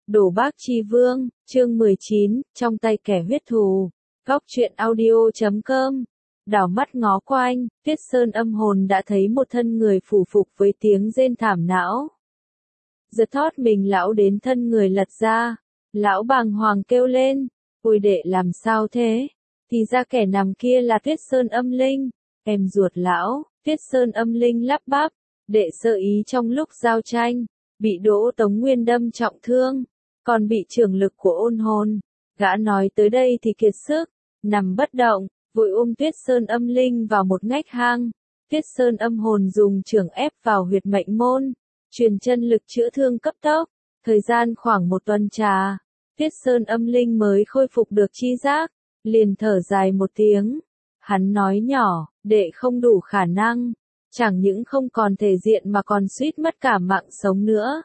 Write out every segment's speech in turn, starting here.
Đồ Bác Chi Vương, chương 19, trong tay kẻ huyết thù. Góc truyện audio.com. Đảo mắt ngó quanh, Tuyết Sơn âm hồn đã thấy một thân người phủ phục với tiếng rên thảm não. Giật thót mình lão đến thân người lật ra. Lão bàng hoàng kêu lên, ôi đệ làm sao thế? Thì ra kẻ nằm kia là Tuyết Sơn âm linh, em ruột lão. Tuyết Sơn âm linh lắp bắp, đệ sơ ý trong lúc giao tranh, bị Đỗ Tống Nguyên đâm trọng thương, còn bị trường lực của ôn hồn. Gã nói tới đây thì kiệt sức, nằm bất động, vội ôm Tuyết Sơn âm linh vào một ngách hang. Tuyết Sơn âm hồn dùng chưởng ép vào huyệt mệnh môn, truyền chân lực chữa thương cấp tốc. Thời gian khoảng một tuần trà, Tuyết Sơn âm linh mới khôi phục được chi giác, liền thở dài một tiếng. Hắn nói nhỏ, đệ không đủ khả năng, chẳng những không còn thể diện mà còn suýt mất cả mạng sống nữa.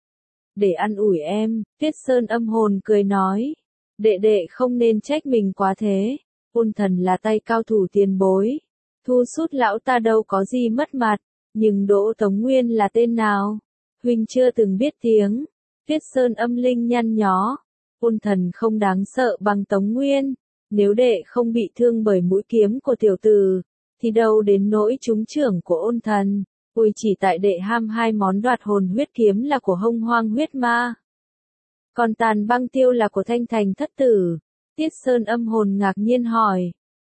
Để an ủi em, Tuyết Sơn âm hồn cười nói, đệ không nên trách mình quá thế, ôn thần là tay cao thủ tiền bối, thu sút lão ta đâu có gì mất mặt, nhưng Đỗ Tống Nguyên là tên nào? Huynh chưa từng biết tiếng. Tuyết Sơn âm linh nhăn nhó, ôn thần không đáng sợ bằng Tống Nguyên, nếu đệ không bị thương bởi mũi kiếm của tiểu tử, thì đâu đến nỗi trúng chưởng của ôn thần. Ôi chỉ tại đệ ham hai món đoạt hồn huyết kiếm là của Hông Hoang huyết ma, còn Tàn Băng Tiêu là của Thanh Thành thất tử. Tiết Sơn âm hồn ngạc nhiên hỏi,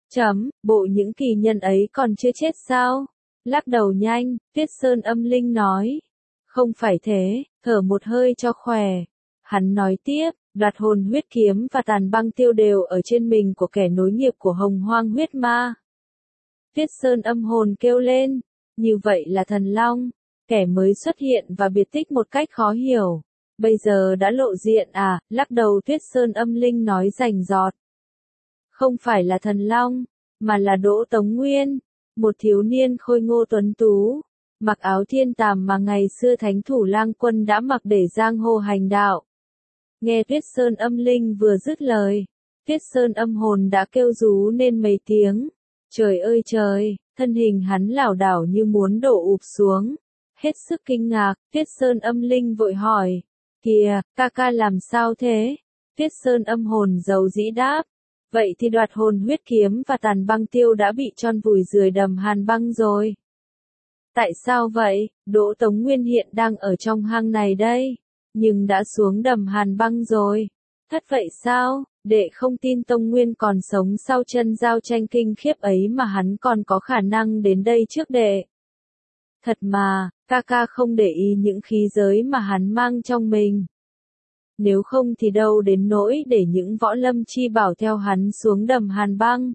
bộ những kỳ nhân ấy còn chưa chết sao? Lắc đầu nhanh, Tiết Sơn âm linh nói, không phải thế, thở một hơi cho khỏe. Hắn nói tiếp, đoạt hồn huyết kiếm và Tàn Băng Tiêu đều ở trên mình của kẻ nối nghiệp của Hồng Hoang huyết ma. Tiết Sơn âm hồn kêu lên, như vậy là thần long, kẻ mới xuất hiện và biệt tích một cách khó hiểu, bây giờ đã lộ diện à? Lắc đầu Tuyết Sơn âm linh nói rành rọt, không phải là thần long, mà là Đỗ Tống Nguyên, một thiếu niên khôi ngô tuấn tú, mặc áo thiên tàm mà ngày xưa thánh thủ lang quân đã mặc để giang hồ hành đạo. Nghe Tuyết Sơn âm linh vừa dứt lời, Tuyết Sơn âm hồn đã kêu rú nên mấy tiếng. Trời ơi trời, thân hình hắn lảo đảo như muốn đổ ụp xuống. Hết sức kinh ngạc, Tuyết Sơn âm linh vội hỏi, kìa, ca làm sao thế? Tuyết Sơn âm hồn giàu dĩ đáp, vậy thì đoạt hồn huyết kiếm và Tàn Băng Tiêu đã bị tron vùi dưới đầm hàn băng rồi. Tại sao vậy? Đỗ Tống Nguyên hiện đang ở trong hang này đây, nhưng đã xuống đầm hàn băng rồi. Thất vậy sao? Đệ không tin Tông Nguyên còn sống sau chân giao tranh kinh khiếp ấy mà hắn còn có khả năng đến đây trước đệ. Thật mà, ca không để ý những khí giới mà hắn mang trong mình. Nếu không thì đâu đến nỗi để những võ lâm chi bảo theo hắn xuống đầm hàn băng.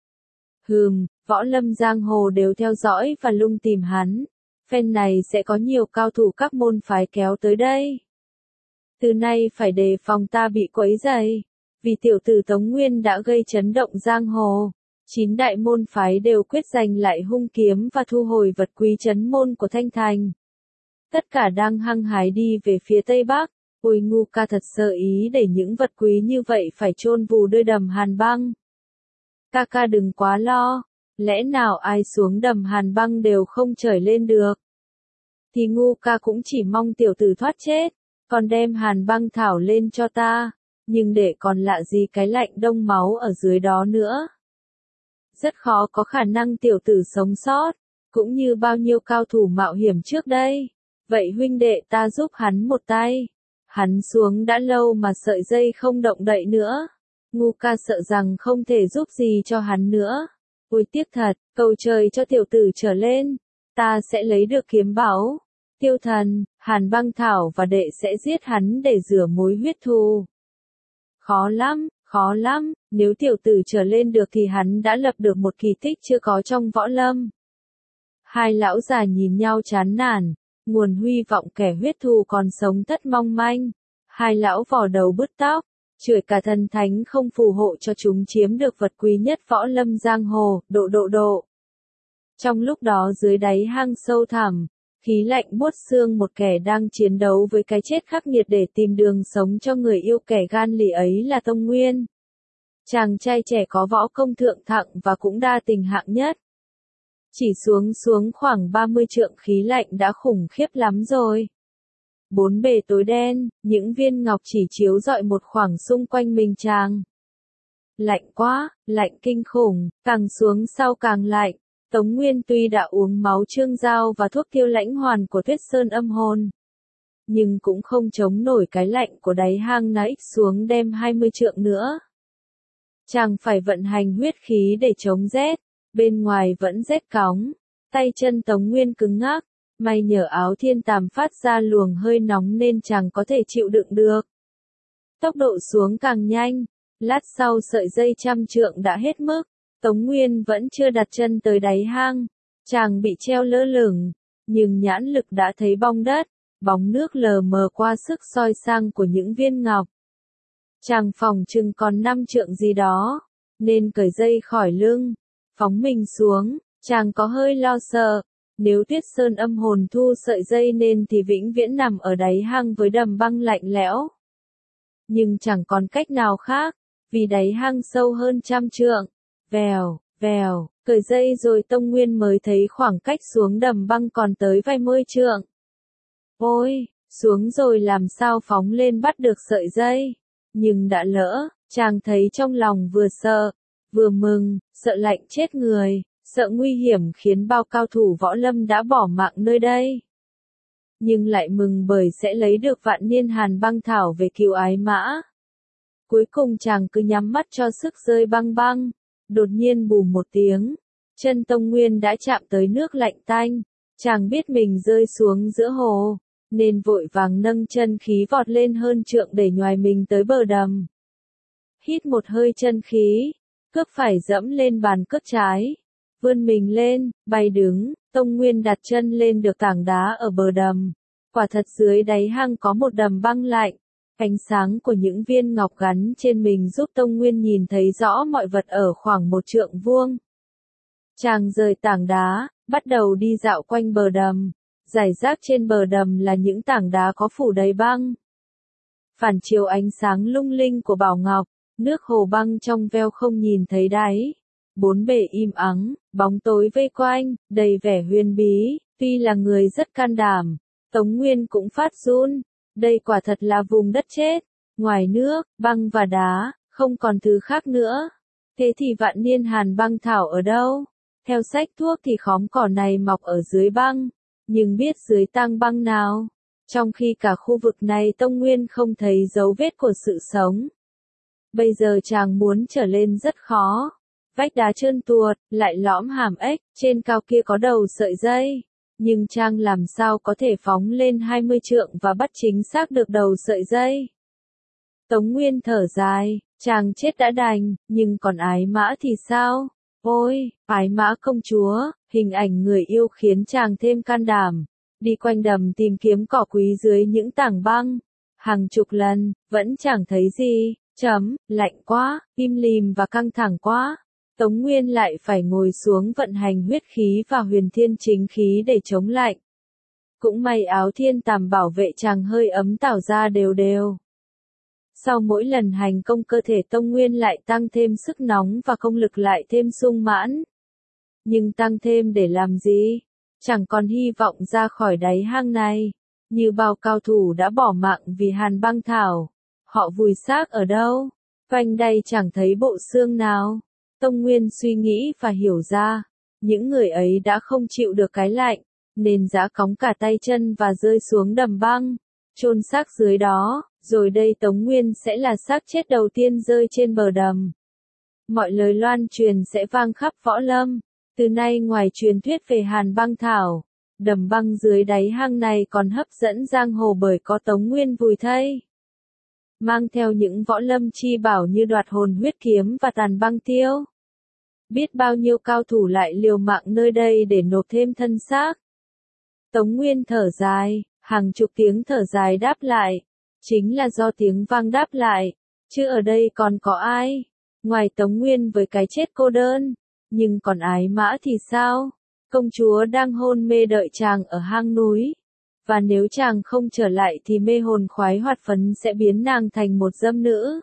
Võ lâm giang hồ đều theo dõi và lùng tìm hắn. Phen này sẽ có nhiều cao thủ các môn phái kéo tới đây. Từ nay phải đề phòng ta bị quấy rầy. Vì tiểu tử Tống Nguyên đã gây chấn động giang hồ, 9 đại môn phái đều quyết giành lại hung kiếm và thu hồi vật quý trấn môn của Thanh Thành. Tất cả đang hăng hái đi về phía Tây Bắc, ôi ngu ca thật sơ ý để những vật quý như vậy phải chôn vùi nơi đầm hàn băng. Ca đừng quá lo, lẽ nào ai xuống đầm hàn băng đều không trởi lên được. Thì ngu ca cũng chỉ mong tiểu tử thoát chết, còn đem hàn băng thảo lên cho ta. Nhưng để còn lạ gì cái lạnh đông máu ở dưới đó nữa. Rất khó có khả năng tiểu tử sống sót, cũng như bao nhiêu cao thủ mạo hiểm trước đây. Vậy huynh đệ ta giúp hắn một tay. Hắn xuống đã lâu mà sợi dây không động đậy nữa. Ngu ca sợ rằng không thể giúp gì cho hắn nữa. Ôi tiếc thật, cầu trời cho tiểu tử trở lên. Ta sẽ lấy được kiếm báu. Tiêu thần, hàn băng thảo và đệ sẽ giết hắn để rửa mối huyết thù. Khó lắm, nếu tiểu tử trở lên được thì hắn đã lập được một kỳ tích chưa có trong võ lâm. Hai lão già nhìn nhau chán nản, nguồn huy vọng kẻ huyết thù còn sống tất mong manh. Hai lão vò đầu bứt tóc, chửi cả thần thánh không phù hộ cho chúng chiếm được vật quý nhất võ lâm giang hồ, độ. Trong lúc đó dưới đáy hang sâu thẳm, khí lạnh buốt xương một kẻ đang chiến đấu với cái chết khắc nghiệt để tìm đường sống cho người yêu kẻ gan lì ấy là Tông Nguyên. Chàng trai trẻ có võ công thượng thặng và cũng đa tình hạng nhất. Chỉ xuống khoảng 30 trượng khí lạnh đã khủng khiếp lắm rồi. Bốn bề tối đen, những viên ngọc chỉ chiếu rọi một khoảng xung quanh mình chàng. Lạnh quá, lạnh kinh khủng, càng xuống sau càng lạnh. Tống Nguyên tuy đã uống máu trương giao và thuốc tiêu lãnh hoàn của Tuyết Sơn âm hồn, nhưng cũng không chống nổi cái lạnh của đáy hang nãy xuống đem 20 trượng nữa. Chàng phải vận hành huyết khí để chống rét, bên ngoài vẫn rét cóng, tay chân Tống Nguyên cứng ngắc, may nhờ áo thiên tàm phát ra luồng hơi nóng nên chàng có thể chịu đựng được. Tốc độ xuống càng nhanh, lát sau sợi dây 100 trượng đã hết mức, Tống Nguyên vẫn chưa đặt chân tới đáy hang, chàng bị treo lơ lửng, nhưng nhãn lực đã thấy bong đất, bóng nước lờ mờ qua sức soi sang của những viên ngọc. Chàng phòng chừng còn 5 trượng gì đó, nên cởi dây khỏi lưng, phóng mình xuống, chàng có hơi lo sợ, nếu Tuyết Sơn âm hồn thu sợi dây nên thì vĩnh viễn nằm ở đáy hang với đầm băng lạnh lẽo. Nhưng chẳng còn cách nào khác, vì đáy hang sâu hơn 100 trượng, vèo, vèo, cởi dây rồi Tống Nguyên mới thấy khoảng cách xuống đầm băng còn tới vài mươi trượng. Ôi, xuống rồi làm sao phóng lên bắt được sợi dây, nhưng đã lỡ, chàng thấy trong lòng vừa sợ, vừa mừng, sợ lạnh chết người, sợ nguy hiểm khiến bao cao thủ võ lâm đã bỏ mạng nơi đây. Nhưng lại mừng bởi sẽ lấy được vạn niên hàn băng thảo về cứu ái mã. Cuối cùng chàng cứ nhắm mắt cho sức rơi băng băng, đột nhiên bù một tiếng, chân Tống Nguyên đã chạm tới nước lạnh tanh, chàng biết mình rơi xuống giữa hồ, nên vội vàng nâng chân khí vọt lên hơn trượng để nhoài mình tới bờ đầm. Hít một hơi chân khí, cước phải dẫm lên bàn cước trái, vươn mình lên, bay đứng, Tống Nguyên đặt chân lên được tảng đá ở bờ đầm. Quả thật dưới đáy hang có một đầm băng lạnh, ánh sáng của những viên ngọc gắn trên mình giúp Tống Nguyên nhìn thấy rõ mọi vật ở khoảng 1 trượng vuông. Chàng rời tảng đá, bắt đầu đi dạo quanh bờ đầm, rải rác trên bờ đầm là những tảng đá có phủ đầy băng. Phản chiếu ánh sáng lung linh của bảo ngọc, nước hồ băng trong veo không nhìn thấy đáy. Bốn bề im ắng, bóng tối vây quanh, đầy vẻ huyền bí, tuy là người rất can đảm, Tống Nguyên cũng phát run, đây quả thật là vùng đất chết, ngoài nước, băng và đá, không còn thứ khác nữa. Thế thì vạn niên hàn băng thảo ở đâu? Theo sách thuốc thì khóm cỏ này mọc ở dưới băng, nhưng biết dưới tang băng nào? Trong khi cả khu vực này Tống Nguyên không thấy dấu vết của sự sống. Bây giờ chàng muốn trở lên rất khó. Vách đá trơn tuột, lại lõm hàm ếch, trên cao kia có đầu sợi dây. Nhưng chàng làm sao có thể phóng lên 20 trượng và bắt chính xác được đầu sợi dây. Tống Nguyên thở dài, chàng chết đã đành, nhưng còn ái mã thì sao? Ôi, ái mã công chúa, hình ảnh người yêu khiến chàng thêm can đảm. Đi quanh đầm tìm kiếm cỏ quý dưới những tảng băng. Hàng chục lần, vẫn chẳng thấy gì, lạnh quá, im lìm và căng thẳng quá. Tống Nguyên lại phải ngồi xuống vận hành huyết khí và huyền thiên chính khí để chống lạnh. Cũng may áo thiên tàm bảo vệ chàng hơi ấm tạo ra đều đều. Sau mỗi lần hành công cơ thể Tống Nguyên lại tăng thêm sức nóng và công lực lại thêm sung mãn. Nhưng tăng thêm để làm gì? Chẳng còn hy vọng ra khỏi đáy hang này. Như bao cao thủ đã bỏ mạng vì hàn băng thảo. Họ vùi xác ở đâu? Quanh đây chẳng thấy bộ xương nào. Tống Nguyên suy nghĩ và hiểu ra. Những người ấy đã không chịu được cái lạnh, nên giã cóng cả tay chân và rơi xuống đầm băng. Chôn xác dưới đó, rồi đây Tống Nguyên sẽ là xác chết đầu tiên rơi trên bờ đầm. Mọi lời loan truyền sẽ vang khắp võ lâm. Từ nay ngoài truyền thuyết về hàn băng thảo, đầm băng dưới đáy hang này còn hấp dẫn giang hồ bởi có Tống Nguyên vùi thây. Mang theo những võ lâm chi bảo như đoạt hồn huyết kiếm và tàn băng tiêu. Biết bao nhiêu cao thủ lại liều mạng nơi đây để nộp thêm thân xác. Tống Nguyên thở dài, hàng chục tiếng thở dài đáp lại. Chính là do tiếng vang đáp lại, chứ ở đây còn có ai? Ngoài Tống Nguyên với cái chết cô đơn. Nhưng còn ái mã thì sao? Công chúa đang hôn mê đợi chàng ở hang núi. Và nếu chàng không trở lại thì mê hồn khoái hoạt phấn sẽ biến nàng thành một dâm nữ.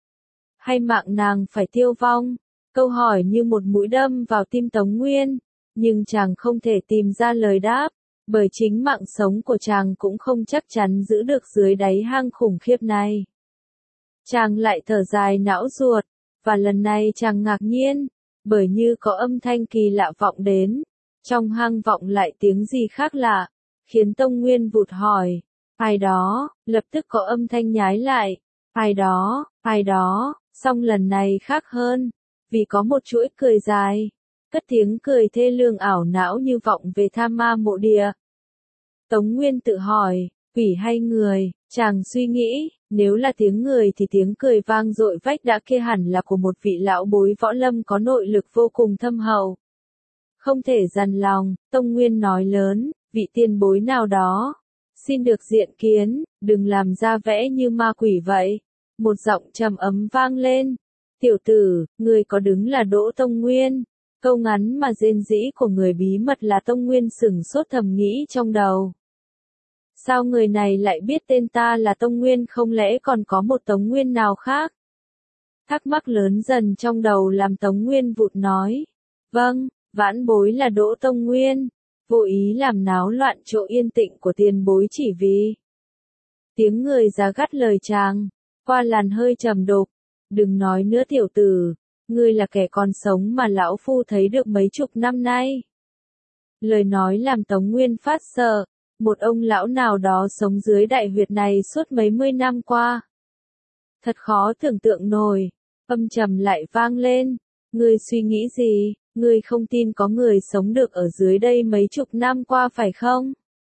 Hay mạng nàng phải tiêu vong? Câu hỏi như một mũi đâm vào tim Tống Nguyên. Nhưng chàng không thể tìm ra lời đáp. Bởi chính mạng sống của chàng cũng không chắc chắn giữ được dưới đáy hang khủng khiếp này. Chàng lại thở dài não ruột, và lần này chàng ngạc nhiên, bởi như có âm thanh kỳ lạ vọng đến, trong hang vọng lại tiếng gì khác lạ, khiến Tông Nguyên vụt hỏi, ai đó, lập tức có âm thanh nhái lại, ai đó, song lần này khác hơn, vì có một chuỗi cười dài, cất tiếng cười thê lương ảo não như vọng về Tham Ma Mộ Địa. Tống Nguyên tự hỏi, quỷ hay người, chàng suy nghĩ, nếu là tiếng người thì tiếng cười vang dội vách đá kia hẳn là của một vị lão bối võ lâm có nội lực vô cùng thâm hậu. Không thể dằn lòng, Tông Nguyên nói lớn, vị tiền bối nào đó, xin được diện kiến, đừng làm ra vẻ như ma quỷ vậy. Một giọng trầm ấm vang lên, tiểu tử, người có đứng là Đỗ Tông Nguyên. Câu ngắn mà rên rỉ của người bí mật là Tông Nguyên sửng sốt thầm nghĩ trong đầu. Sao người này lại biết tên ta là Tông Nguyên, không lẽ còn có một Tống Nguyên nào khác? Thắc mắc lớn dần trong đầu làm Tống Nguyên vụt nói. Vâng, vãn bối là Đỗ Tông Nguyên. Vô ý làm náo loạn chỗ yên tĩnh của tiền bối chỉ vì. Tiếng người già gắt lời chàng, qua làn hơi trầm đục. Đừng nói nữa tiểu tử, ngươi là kẻ còn sống mà lão phu thấy được mấy chục năm nay. Lời nói làm Tống Nguyên phát sợ. Một ông lão nào đó sống dưới đại huyệt này suốt mấy mươi năm qua. Thật khó tưởng tượng nổi, âm trầm lại vang lên. Ngươi suy nghĩ gì, ngươi không tin có người sống được ở dưới đây mấy chục năm qua phải không?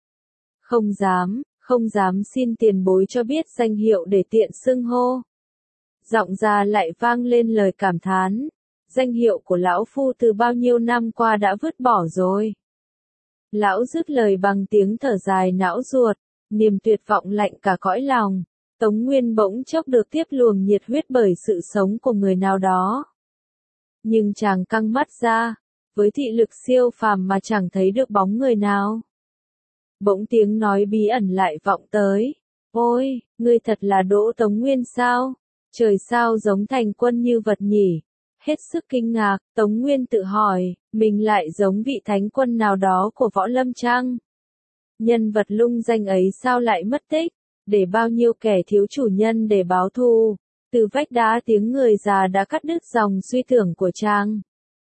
Không dám xin tiền bối cho biết danh hiệu để tiện xưng hô. Giọng già lại vang lên lời cảm thán. Danh hiệu của lão phu từ bao nhiêu năm qua đã vứt bỏ rồi. Lão dứt lời bằng tiếng thở dài não ruột, niềm tuyệt vọng lạnh cả cõi lòng. Tống Nguyên bỗng chốc được tiếp luồng nhiệt huyết bởi sự sống của người nào đó. Nhưng chàng căng mắt ra, với thị lực siêu phàm mà chẳng thấy được bóng người nào. Bỗng tiếng nói bí ẩn lại vọng tới. Ôi, ngươi thật là Đỗ Tống Nguyên sao? Trời sao giống thành quân như vật nhỉ? Hết sức kinh ngạc, Tống Nguyên tự hỏi, mình lại giống vị thánh quân nào đó của võ lâm chăng? Nhân vật lung danh ấy sao lại mất tích? Để bao nhiêu kẻ thiếu chủ nhân để báo thù? Từ vách đá tiếng người già đã cắt đứt dòng suy tưởng của chàng.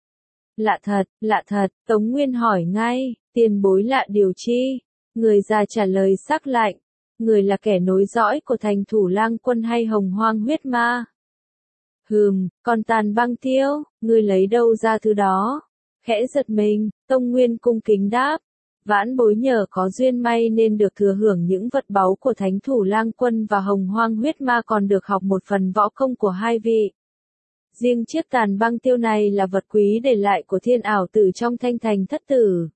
Lạ thật, Tống Nguyên hỏi ngay, tiền bối lạ điều chi? Người già trả lời sắc lạnh, người là kẻ nối dõi của thành thủ lang quân hay hồng hoang huyết ma? Còn Tàn Băng Tiêu, ngươi lấy đâu ra thứ đó? Khẽ giật mình, Tông Nguyên cung kính đáp. Vãn bối nhờ có duyên may nên được thừa hưởng những vật báu của Thánh Thủ Lang Quân và Hồng Hoang Huyết Ma, còn được học một phần võ công của hai vị. Riêng chiếc Tàn Băng Tiêu này là vật quý để lại của Thiên Ảo Tử trong Thanh Thành Thất Tử.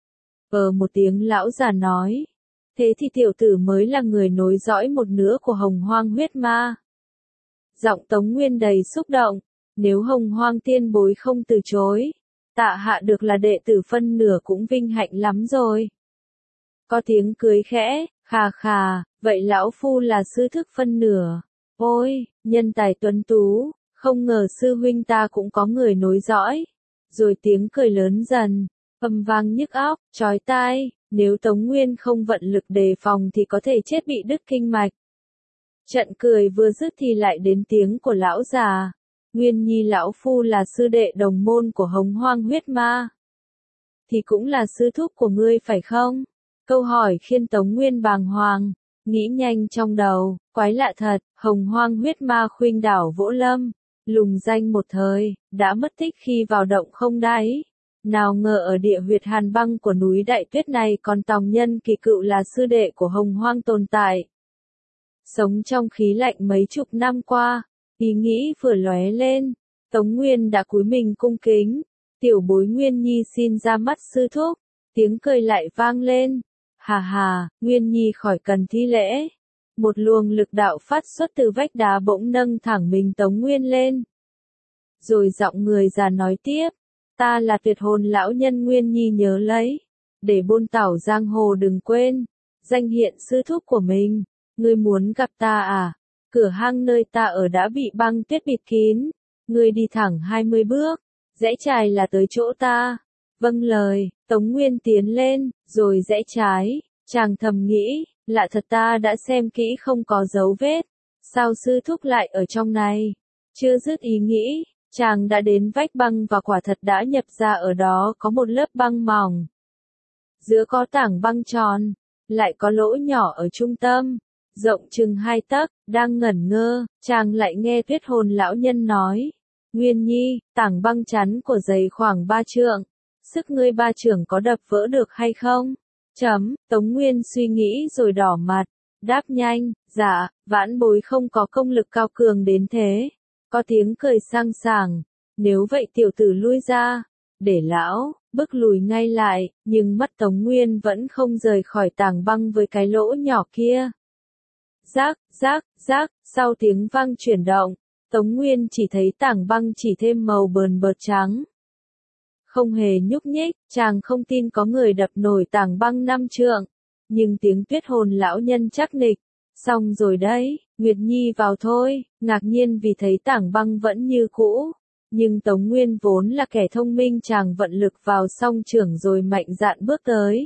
Một tiếng lão già nói. Thế thì tiểu tử mới là người nối dõi một nửa của Hồng Hoang Huyết Ma. Giọng Tống Nguyên đầy xúc động, nếu Hồng Hoang tiên bối không từ chối, tạ hạ được là đệ tử phân nửa cũng vinh hạnh lắm rồi. Có tiếng cười khẽ, khà, vậy lão phu là sư thức phân nửa. Ôi, nhân tài tuấn tú, không ngờ sư huynh ta cũng có người nối dõi. Rồi tiếng cười lớn dần, âm vang nhức óc, chói tai, nếu Tống Nguyên không vận lực đề phòng thì có thể chết bị đứt kinh mạch. Trận cười vừa dứt thì lại đến tiếng của lão già. Nguyên Nhi lão phu là sư đệ đồng môn của Hồng Hoang Huyết Ma. Thì cũng là sư thúc của ngươi phải không? Câu hỏi khiến Tống Nguyên bàng hoàng, nghĩ nhanh trong đầu, quái lạ thật, Hồng Hoang Huyết Ma khuynh đảo Vỗ Lâm, lùng danh một thời, đã mất tích khi vào động không đáy. Nào ngờ ở địa huyệt hàn băng của núi Đại Tuyết này còn Tòng Nhân Kỳ Cựu là sư đệ của Hồng Hoang tồn tại. Sống trong khí lạnh mấy chục năm qua, ý nghĩ vừa lóe lên, Tống Nguyên đã cúi mình cung kính, tiểu bối Nguyên Nhi xin ra mắt sư thúc, tiếng cười lại vang lên, hà, Nguyên Nhi khỏi cần thi lễ. Một luồng lực đạo phát xuất từ vách đá bỗng nâng thẳng mình Tống Nguyên lên. Rồi giọng người già nói tiếp, ta là tuyệt hồn lão nhân Nguyên Nhi nhớ lấy, để buôn tảo giang hồ đừng quên, danh hiện sư thúc của mình. Ngươi muốn gặp ta à? Cửa hang nơi ta ở đã bị băng tuyết bịt kín. Ngươi đi thẳng 20 bước, rẽ trái là tới chỗ ta. Vâng lời, Tống Nguyên tiến lên, rồi rẽ trái, chàng thầm nghĩ, lạ thật ta đã xem kỹ không có dấu vết, sao sư thúc lại ở trong này? Chưa dứt ý nghĩ, chàng đã đến vách băng và quả thật đã nhập ra ở đó có một lớp băng mỏng. Giữa có tảng băng tròn, lại có lỗ nhỏ ở trung tâm, rộng chừng 2 tấc, đang ngẩn ngơ, chàng lại nghe Tuyết Hồn lão nhân nói, Nguyên Nhi, tảng băng chắn của giày khoảng 3 trượng, sức ngươi 3 trượng có đập vỡ được hay không? Tống Nguyên suy nghĩ rồi đỏ mặt, đáp nhanh, dạ, vãn bối không có công lực cao cường đến thế. Có tiếng cười sang sảng, nếu vậy tiểu tử lui ra, để lão, bước lùi ngay lại, nhưng mắt Tống Nguyên vẫn không rời khỏi tảng băng với cái lỗ nhỏ kia. Rác, rác, rác, sau tiếng vang chuyển động, Tống Nguyên chỉ thấy tảng băng chỉ thêm màu bờn bợt trắng. Không hề nhúc nhích, chàng không tin có người đập nổi tảng băng 5 trượng. Nhưng tiếng Tuyết Hồn lão nhân chắc nịch. Xong rồi đấy, Nguyệt Nhi vào thôi, ngạc nhiên vì thấy tảng băng vẫn như cũ. Nhưng Tống Nguyên vốn là kẻ thông minh, chàng vận lực vào song chưởng rồi mạnh dạn bước tới.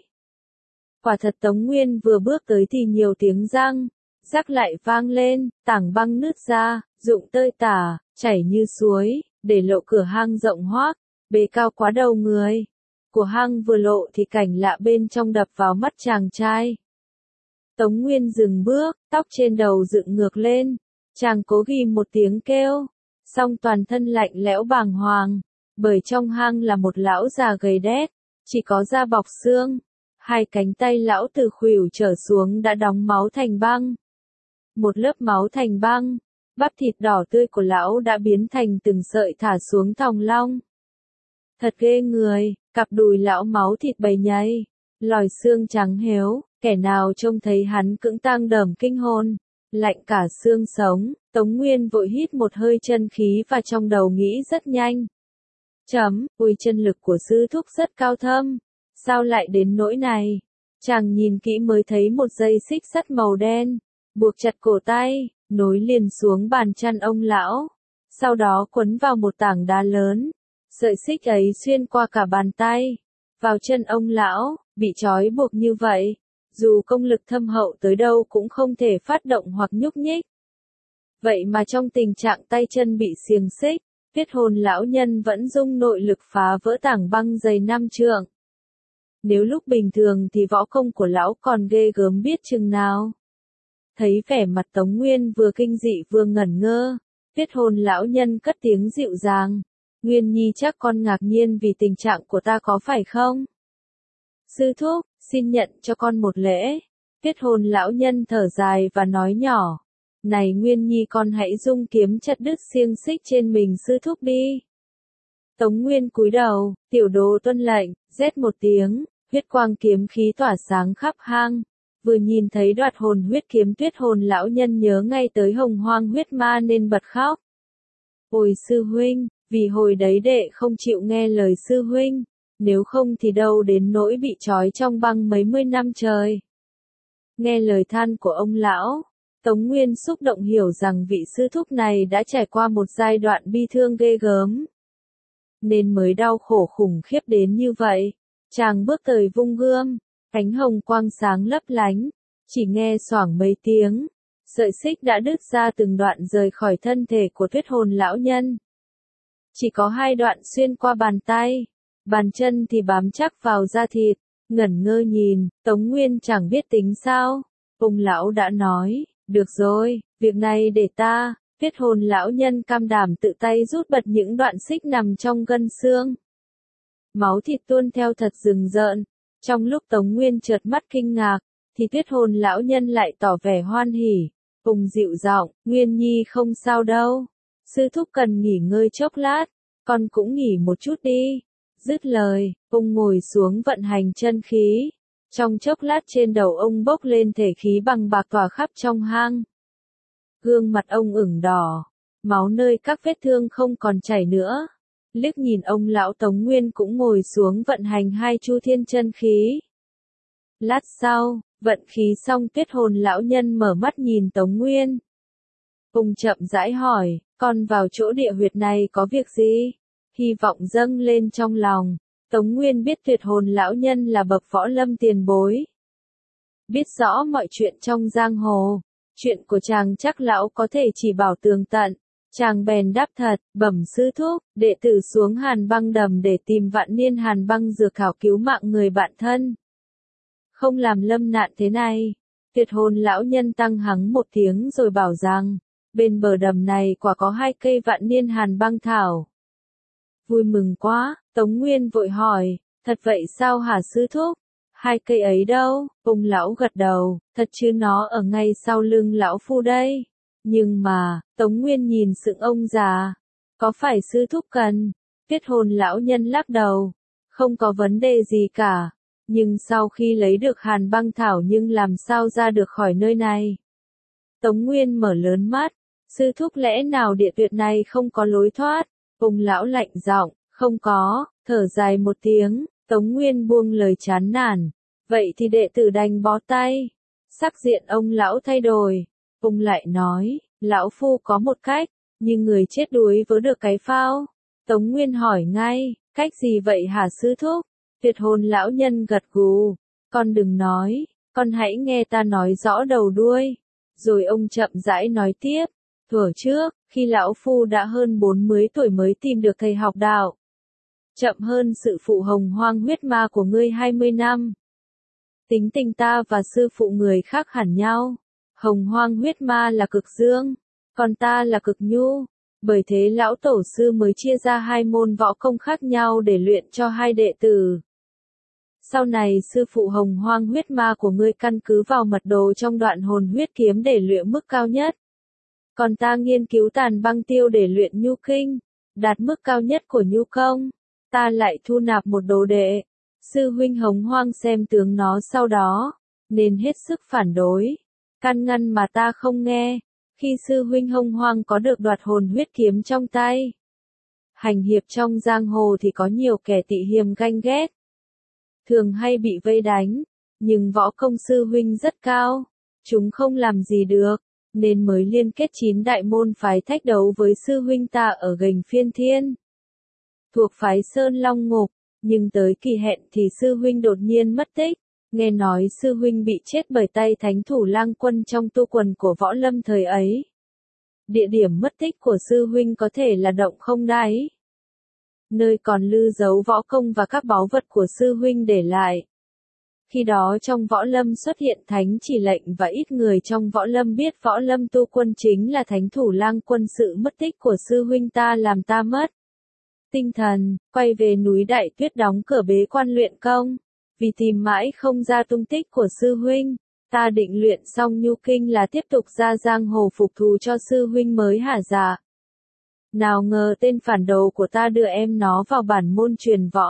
Quả thật Tống Nguyên vừa bước tới thì nhiều tiếng răng, rắc lại vang lên, tảng băng nứt ra, rụng tơi tả, chảy như suối, để lộ cửa hang rộng hoác, bề cao quá đầu người. Của hang vừa lộ thì cảnh lạ bên trong đập vào mắt chàng trai. Tống Nguyên dừng bước, tóc trên đầu dựng ngược lên, chàng cố ghim một tiếng kêu, song toàn thân lạnh lẽo bàng hoàng, bởi trong hang là một lão già gầy đét, chỉ có da bọc xương, 2 cánh tay lão từ khuỷu trở xuống đã đóng máu thành băng. Một lớp máu thành băng, bắp thịt đỏ tươi của lão đã biến thành từng sợi thả xuống thòng long. Thật ghê người, cặp đùi lão máu thịt bầy nhầy, lòi xương trắng héo, kẻ nào trông thấy hắn cũng tang đờm kinh hồn, lạnh cả xương sống. Tống Nguyên vội hít một hơi chân khí và trong đầu nghĩ rất nhanh. Ui, chân lực của sư thúc rất cao thâm, sao lại đến nỗi này? Chàng nhìn kỹ mới thấy một dây xích sắt màu đen, buộc chặt cổ tay, nối liền xuống bàn chăn ông lão, sau đó quấn vào một tảng đá lớn. Sợi xích ấy xuyên qua cả bàn tay, vào chân ông lão, bị trói buộc như vậy, dù công lực thâm hậu tới đâu cũng không thể phát động hoặc nhúc nhích. Vậy mà trong tình trạng tay chân bị xiềng xích, Tuyết Hồn lão nhân vẫn dung nội lực phá vỡ tảng băng dày 5 trượng. Nếu lúc bình thường thì võ công của lão còn ghê gớm biết chừng nào. Thấy vẻ mặt Tống Nguyên vừa kinh dị vừa ngẩn ngơ, Tuyết Hồn lão nhân cất tiếng dịu dàng. Nguyên Nhi, chắc con ngạc nhiên vì tình trạng của ta có phải không? Sư thúc, xin nhận cho con một lễ. Tuyết Hồn lão nhân thở dài và nói nhỏ. Này Nguyên Nhi, con hãy dung kiếm chặt đứt xiềng xích trên mình sư thúc đi. Tống Nguyên cúi đầu, tiểu đồ tuân lệnh, rét một tiếng, huyết quang kiếm khí tỏa sáng khắp hang. Vừa nhìn thấy đoạt hồn huyết kiếm, Tuyết Hồn lão nhân nhớ ngay tới Hồng Hoang huyết ma nên bật khóc. Ôi sư huynh, vì hồi đấy đệ không chịu nghe lời sư huynh, nếu không thì đâu đến nỗi bị trói trong băng mấy mươi năm trời. Nghe lời than của ông lão, Tống Nguyên xúc động hiểu rằng vị sư thúc này đã trải qua một giai đoạn bi thương ghê gớm, nên mới đau khổ khủng khiếp đến như vậy. Chàng bước tới vung gươm, cánh hồng quang sáng lấp lánh, chỉ nghe xoảng mấy tiếng, sợi xích đã đứt ra từng đoạn rời khỏi thân thể của Tuyết Hồn lão nhân. Chỉ có 2 đoạn xuyên qua bàn tay, bàn chân thì bám chắc vào da thịt. Ngẩn ngơ nhìn, Tống Nguyên chẳng biết tính sao. Ông lão đã nói, được rồi, việc này để ta. Tuyết Hồn lão nhân cam đảm tự tay rút bật những đoạn xích nằm trong gân xương. Máu thịt tuôn theo thật rừng rợn. Trong lúc Tống Nguyên chợt mắt kinh ngạc, thì Tuyết Hồn lão nhân lại tỏ vẻ hoan hỉ. Ông dịu giọng, Nguyên Nhi không sao đâu. Sư thúc cần nghỉ ngơi chốc lát, con cũng nghỉ một chút đi. Dứt lời, ông ngồi xuống vận hành chân khí. Trong chốc lát trên đầu ông bốc lên thể khí bằng bạc tỏa khắp trong hang. Gương mặt ông ửng đỏ, máu nơi các vết thương không còn chảy nữa. Liếc nhìn ông lão, Tống Nguyên cũng ngồi xuống vận hành 2 chu thiên chân khí. Lát sau, vận khí xong, Tuyết Hồn lão nhân mở mắt nhìn Tống Nguyên. Ông chậm rãi hỏi, con vào chỗ địa huyệt này có việc gì? Hy vọng dâng lên trong lòng. Tống Nguyên biết tuyệt hồn lão nhân là bậc võ lâm tiền bối. Biết rõ mọi chuyện trong giang hồ, chuyện của chàng chắc lão có thể chỉ bảo tường tận. Chàng bèn đáp thật, bẩm sư thúc, đệ tử xuống Hàn Băng Đầm để tìm vạn niên Hàn Băng dược thảo cứu mạng người bạn thân. Không làm lâm nạn thế này. Tuyệt hồn lão nhân tăng hắng một tiếng rồi bảo rằng, bên bờ đầm này quả có 2 cây vạn niên Hàn Băng thảo. Vui mừng quá, Tống Nguyên vội hỏi, thật vậy sao hả sư thúc? 2 cây ấy đâu? Ông lão gật đầu, thật chứ nó ở ngay sau lưng lão phu đây. Nhưng mà, Tống Nguyên nhìn sững ông già, có phải sư thúc cần? Tuyệt hồn lão nhân lắc đầu, không có vấn đề gì cả. Nhưng sau khi lấy được Hàn Băng thảo nhưng làm sao ra được khỏi nơi này? Tống Nguyên mở lớn mắt, sư thúc lẽ nào địa tuyệt này không có lối thoát? Ông lão lạnh giọng, không có, thở dài một tiếng, Tống Nguyên buông lời chán nản, vậy thì đệ tử đành bó tay. Sắc diện ông lão thay đổi, ông lại nói, lão phu có một cách, nhưng người chết đuối vớ được cái phao. Tống Nguyên hỏi ngay, cách gì vậy hả sư thúc? Tuyệt hồn lão nhân gật gù, con đừng nói, con hãy nghe ta nói rõ đầu đuôi. Rồi ông chậm rãi nói tiếp, thuở trước, khi lão phu đã hơn 40 tuổi mới tìm được thầy học đạo. Chậm hơn sự phụ hồng hoang huyết ma của ngươi 20 năm. Tính tình ta và sư phụ người khác hẳn nhau. Hồng hoang huyết ma là cực dương, còn ta là cực nhu. Bởi thế lão tổ sư mới chia ra 2 môn võ công khác nhau để luyện cho 2 đệ tử. Sau này sư phụ hồng hoang huyết ma của ngươi căn cứ vào mật đồ trong đoạn hồn huyết kiếm để luyện mức cao nhất. Còn ta nghiên cứu tàn băng tiêu để luyện nhu kinh, đạt mức cao nhất của nhu công. Ta lại thu nạp một đồ đệ. Sư huynh hồng hoang xem tướng nó sau đó, nên hết sức phản đối. Can ngăn mà ta không nghe. Khi sư huynh hồng hoang có được đoạt hồn huyết kiếm trong tay. Hành hiệp trong giang hồ thì có nhiều kẻ tị hiềm ganh ghét. Thường hay bị vây đánh, nhưng võ công sư huynh rất cao. Chúng không làm gì được, nên mới liên kết 9 đại môn phái thách đấu với sư huynh ta ở Gành Phiên Thiên. Thuộc phái Sơn Long Ngục, nhưng tới kỳ hẹn thì sư huynh đột nhiên mất tích. Nghe nói sư huynh bị chết bởi tay thánh thủ lang quân trong tu quần của võ lâm thời ấy. Địa điểm mất tích của sư huynh có thể là động không đáy, nơi còn lưu dấu võ công và các báu vật của sư huynh để lại. Khi đó trong võ lâm xuất hiện thánh chỉ lệnh và ít người trong võ lâm biết võ lâm tu quân chính là thánh thủ lang quân. Sự mất tích của sư huynh ta làm ta mất tinh thần, quay về núi Đại Tuyết đóng cửa bế quan luyện công. Vì tìm mãi không ra tung tích của sư huynh, ta định luyện xong nhu kinh là tiếp tục ra giang hồ phục thù cho sư huynh mới hả dạ. Nào ngờ tên phản đồ của ta đưa em nó vào bản môn truyền võ.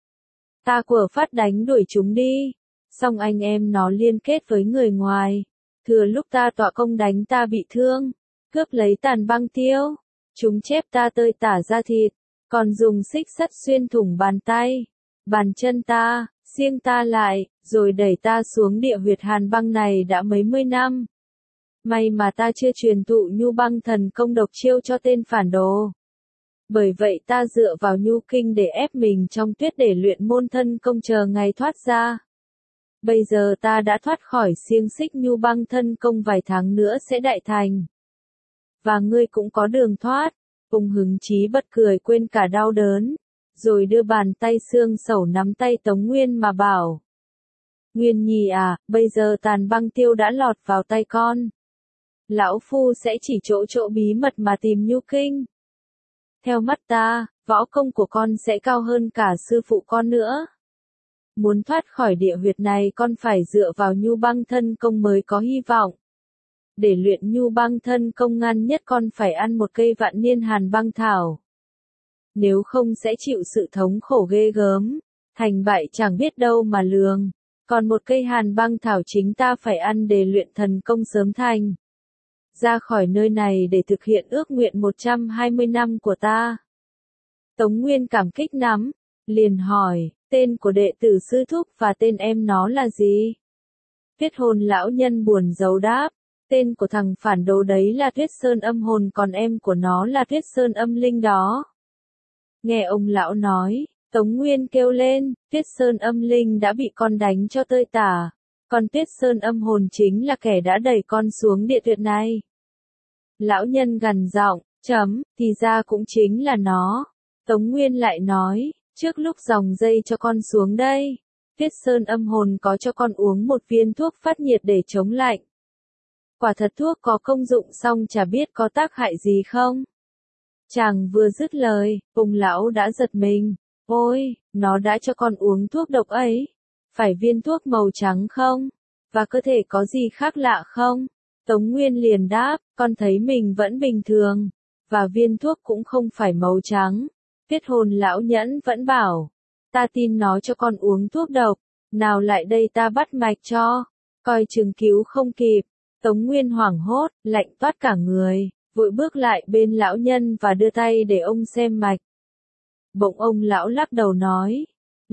Ta quở phát đánh đuổi chúng đi, xong anh em nó liên kết với người ngoài. Thừa lúc ta tọa công đánh ta bị thương, cướp lấy tàn băng tiêu. Chúng chép ta tơi tả ra thịt, còn dùng xích sắt xuyên thủng bàn tay, bàn chân ta, siêng ta lại, rồi đẩy ta xuống địa huyệt Hàn Băng này đã mấy mươi năm. May mà ta chưa truyền thụ nhu băng thần công độc chiêu cho tên phản đồ. Bởi vậy ta dựa vào nhu kinh để ép mình trong tuyết để luyện môn thân công chờ ngày thoát ra. Bây giờ ta đã thoát khỏi xiềng xích nhu băng thân công, vài tháng nữa sẽ đại thành. Và ngươi cũng có đường thoát. Ông hứng chí bật cười quên cả đau đớn, rồi đưa bàn tay xương sẩu nắm tay Tống Nguyên mà bảo. Nguyên Nhi à, bây giờ tàn băng tiêu đã lọt vào tay con. Lão Phu sẽ chỉ chỗ bí mật mà tìm nhu kinh. Theo mắt ta, võ công của con sẽ cao hơn cả sư phụ con nữa. Muốn thoát khỏi địa huyệt này con phải dựa vào nhu băng thân công mới có hy vọng. Để luyện nhu băng thân công ngăn nhất con phải ăn một cây vạn niên Hàn Băng thảo. Nếu không sẽ chịu sự thống khổ ghê gớm, thành bại chẳng biết đâu mà lường. Còn một cây Hàn Băng thảo chính ta phải ăn để luyện thần công sớm thành. Ra khỏi nơi này để thực hiện ước nguyện 120 năm của ta. Tống Nguyên cảm kích lắm, liền hỏi, tên của đệ tử sư thúc và tên em nó là gì? Tuyết hồn lão nhân buồn rầu đáp, tên của thằng phản đồ đấy là Tuyết Sơn âm hồn, còn em của nó là Tuyết Sơn âm linh đó. Nghe ông lão nói, Tống Nguyên kêu lên, Tuyết Sơn âm linh đã bị con đánh cho tơi tả. Còn Tuyết Sơn âm hồn chính là kẻ đã đẩy con xuống địa tuyệt này. Lão nhân gằn giọng, thì ra cũng chính là nó. Tống Nguyên lại nói, trước lúc dòng dây cho con xuống đây, Tuyết Sơn âm hồn có cho con uống một viên thuốc phát nhiệt để chống lạnh. Quả thật thuốc có công dụng song chả biết có tác hại gì không? Chàng vừa dứt lời, ông lão đã giật mình. Ôi, nó đã cho con uống thuốc độc ấy. Phải viên thuốc màu trắng không? Và cơ thể có gì khác lạ không? Tống Nguyên liền đáp, con thấy mình vẫn bình thường. Và viên thuốc cũng không phải màu trắng. Tuyết hồn lão nhẫn vẫn bảo, ta tin nó cho con uống thuốc độc. Nào lại đây ta bắt mạch cho. Coi chừng cứu không kịp. Tống Nguyên hoảng hốt, lạnh toát cả người, vội bước lại bên lão nhân và đưa tay để ông xem mạch. Bỗng ông lão lắc đầu nói,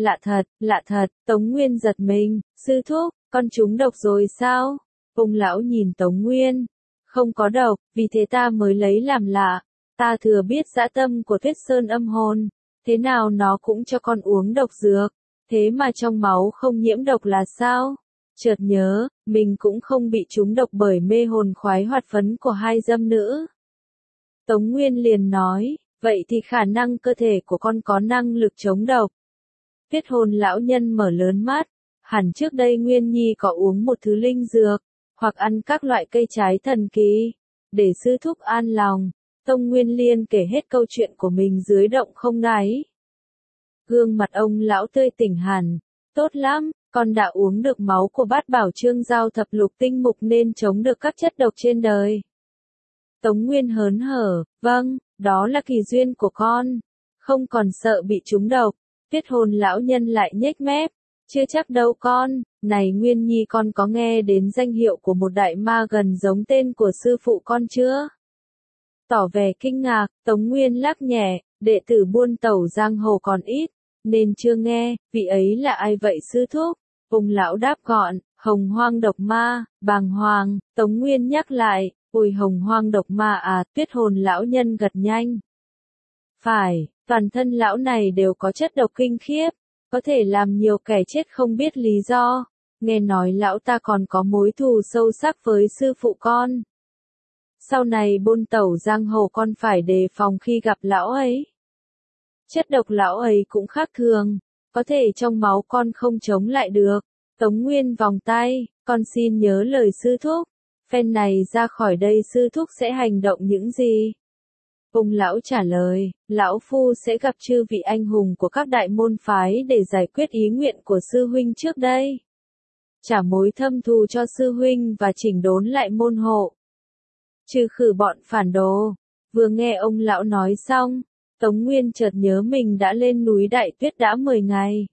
lạ thật, Tống Nguyên giật mình, sư thúc, con trúng độc rồi sao? Ông lão nhìn Tống Nguyên, không có độc, vì thế ta mới lấy làm lạ, ta thừa biết dã tâm của Tuyết Sơn âm hồn, thế nào nó cũng cho con uống độc dược, thế mà trong máu không nhiễm độc là sao? Chợt nhớ, mình cũng không bị trúng độc bởi mê hồn khoái hoạt phấn của hai dâm nữ. Tống Nguyên liền nói, vậy thì khả năng cơ thể của con có năng lực chống độc. Tuyết hồn lão nhân mở lớn mắt, hẳn trước đây Nguyên Nhi có uống một thứ linh dược, hoặc ăn các loại cây trái thần kỳ, để sư thúc an lòng. Tông Nguyên Liên kể hết câu chuyện của mình dưới động không đáy. Gương mặt ông lão tươi tỉnh hẳn, tốt lắm. Con đã uống được máu của bát bảo trương giao thập lục tinh mục nên chống được các chất độc trên đời. Tống Nguyên hớn hở, vâng, đó là kỳ duyên của con. Không còn sợ bị trúng độc. Tuyết hồn lão nhân lại nhếch mép. Chưa chắc đâu con, này Nguyên Nhi con có nghe đến danh hiệu của một đại ma gần giống tên của sư phụ con chưa? Tỏ vẻ kinh ngạc, Tống Nguyên lắc nhẹ, đệ tử buôn tẩu giang hồ còn ít, nên chưa nghe, vị ấy là ai vậy sư thúc? Ông lão đáp gọn, hồng hoang độc ma, bàng hoàng. Tống Nguyên nhắc lại, ôi hồng hoang độc ma à, Tuyết hồn lão nhân gật nhanh. Phải, toàn thân lão này đều có chất độc kinh khiếp, có thể làm nhiều kẻ chết không biết lý do. Nghe nói lão ta còn có mối thù sâu sắc với sư phụ con. Sau này buôn tẩu giang hồ con phải đề phòng khi gặp lão ấy. Chất độc lão ấy cũng khác thường, có thể trong máu con không chống lại được. Tống Nguyên vòng tay, con xin nhớ lời sư thúc. Phen này ra khỏi đây sư thúc sẽ hành động những gì? Ông lão trả lời, lão phu sẽ gặp chư vị anh hùng của các đại môn phái để giải quyết ý nguyện của sư huynh trước đây. Trả mối thâm thù cho sư huynh và chỉnh đốn lại môn hộ. Trừ khử bọn phản đồ. Vừa nghe ông lão nói xong, Tống Nguyên chợt nhớ mình đã lên núi Đại Tuyết đã 10 ngày.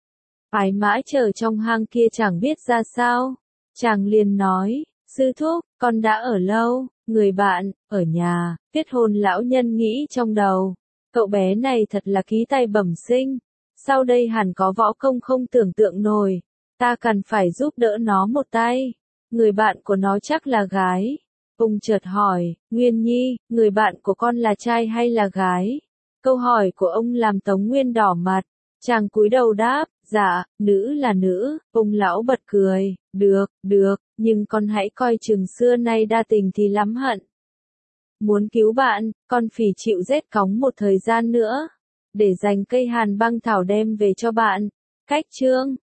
Ái mãi chờ trong hang kia chẳng biết ra sao. Chàng liền nói, sư thúc, con đã ở lâu, người bạn, ở nhà. Tuyết hồn lão nhân nghĩ trong đầu, cậu bé này thật là ký tay bẩm sinh. Sau đây hẳn có võ công không tưởng tượng nổi. Ta cần phải giúp đỡ nó một tay. Người bạn của nó chắc là gái. Ông chợt hỏi, Nguyên Nhi, người bạn của con là trai hay là gái? Câu hỏi của ông làm Tống Nguyên đỏ mặt. Chàng cúi đầu đáp, dạ, nữ là nữ. Ông lão bật cười, được, nhưng con hãy coi chừng xưa nay đa tình thì lắm hận. Muốn cứu bạn, con phì chịu rét cóng một thời gian nữa. Để dành cây hàn băng thảo đem về cho bạn. Cách chương